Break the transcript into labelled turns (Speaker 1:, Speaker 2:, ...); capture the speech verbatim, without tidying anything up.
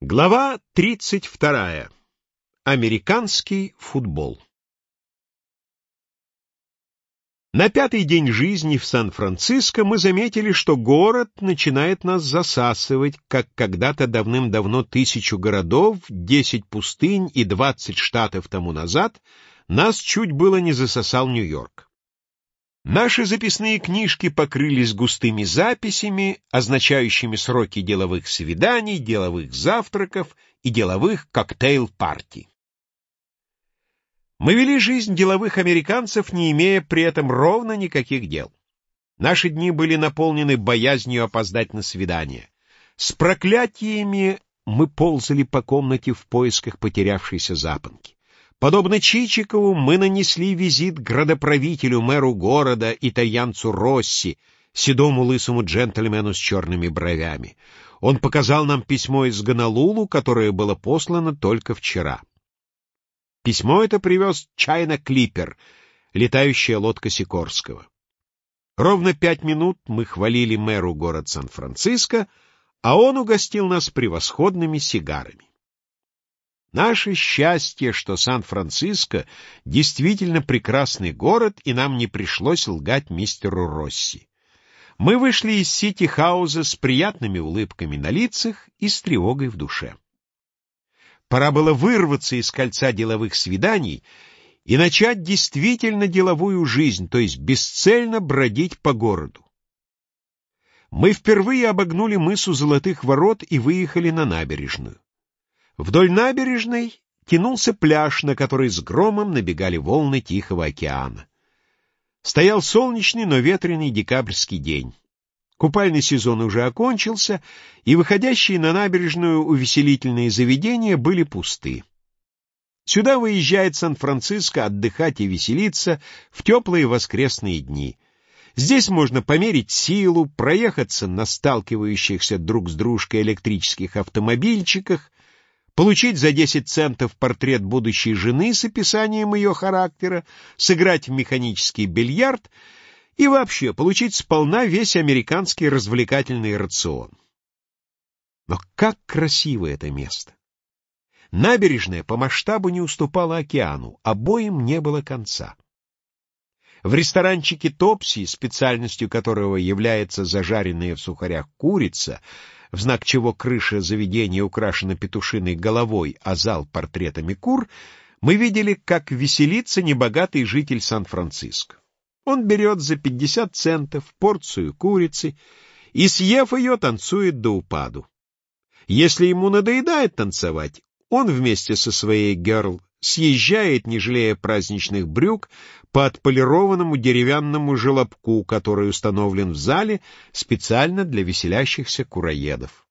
Speaker 1: Глава тридцать вторая. Американский футбол. На пятый день жизни в Сан-Франциско мы заметили, что город начинает нас засасывать, как когда-то давным-давно тысячу городов, десять пустынь и двадцать штатов тому назад нас чуть было не засосал Нью-Йорк. Наши записные книжки покрылись густыми записями, означающими сроки деловых свиданий, деловых завтраков и деловых коктейл-парти. Мы вели жизнь деловых американцев, не имея при этом ровно никаких дел. Наши дни были наполнены боязнью опоздать на свидание. С проклятиями мы ползали по комнате в поисках потерявшейся запонки. Подобно Чичикову, мы нанесли визит градоправителю, мэру города, итальянцу Росси, седому лысому джентльмену с черными бровями. Он показал нам письмо из Гонолулу, которое было послано только вчера. Письмо это привез Чайна Клиппер, летающая лодка Сикорского. Ровно пять минут мы хвалили мэру город Сан-Франциско, а он угостил нас превосходными сигарами. Наше счастье, что Сан-Франциско действительно прекрасный город, и нам не пришлось лгать мистеру Росси. Мы вышли из Сити-хауза с приятными улыбками на лицах и с тревогой в душе. Пора было вырваться из кольца деловых свиданий и начать действительно деловую жизнь, то есть бесцельно бродить по городу. Мы впервые обогнули мысу Золотых ворот и выехали на набережную. Вдоль набережной тянулся пляж, на который с громом набегали волны Тихого океана. Стоял солнечный, но ветреный декабрьский день. Купальный сезон уже окончился, и выходящие на набережную увеселительные заведения были пусты. Сюда выезжает Сан-Франциско отдыхать и веселиться в теплые воскресные дни. Здесь можно померить силу, проехаться на сталкивающихся друг с дружкой электрических автомобильчиках, получить за десять центов портрет будущей жены с описанием ее характера, сыграть в механический бильярд и вообще получить сполна весь американский развлекательный рацион. Но как красиво это место! Набережная по масштабу не уступала океану, обоим не было конца. В ресторанчике Топси, специальностью которого является зажаренная в сухарях курица, в знак чего крыша заведения украшена петушиной головой, а зал — портретами кур, мы видели, как веселится небогатый житель Сан-Франциско. Он берет за пятьдесят центов порцию курицы и, съев ее, танцует до упаду. Если ему надоедает танцевать, он вместе со своей герл съезжает, не жалея праздничных брюк, по отполированному деревянному желобку, который установлен в зале специально для веселящихся кураедов.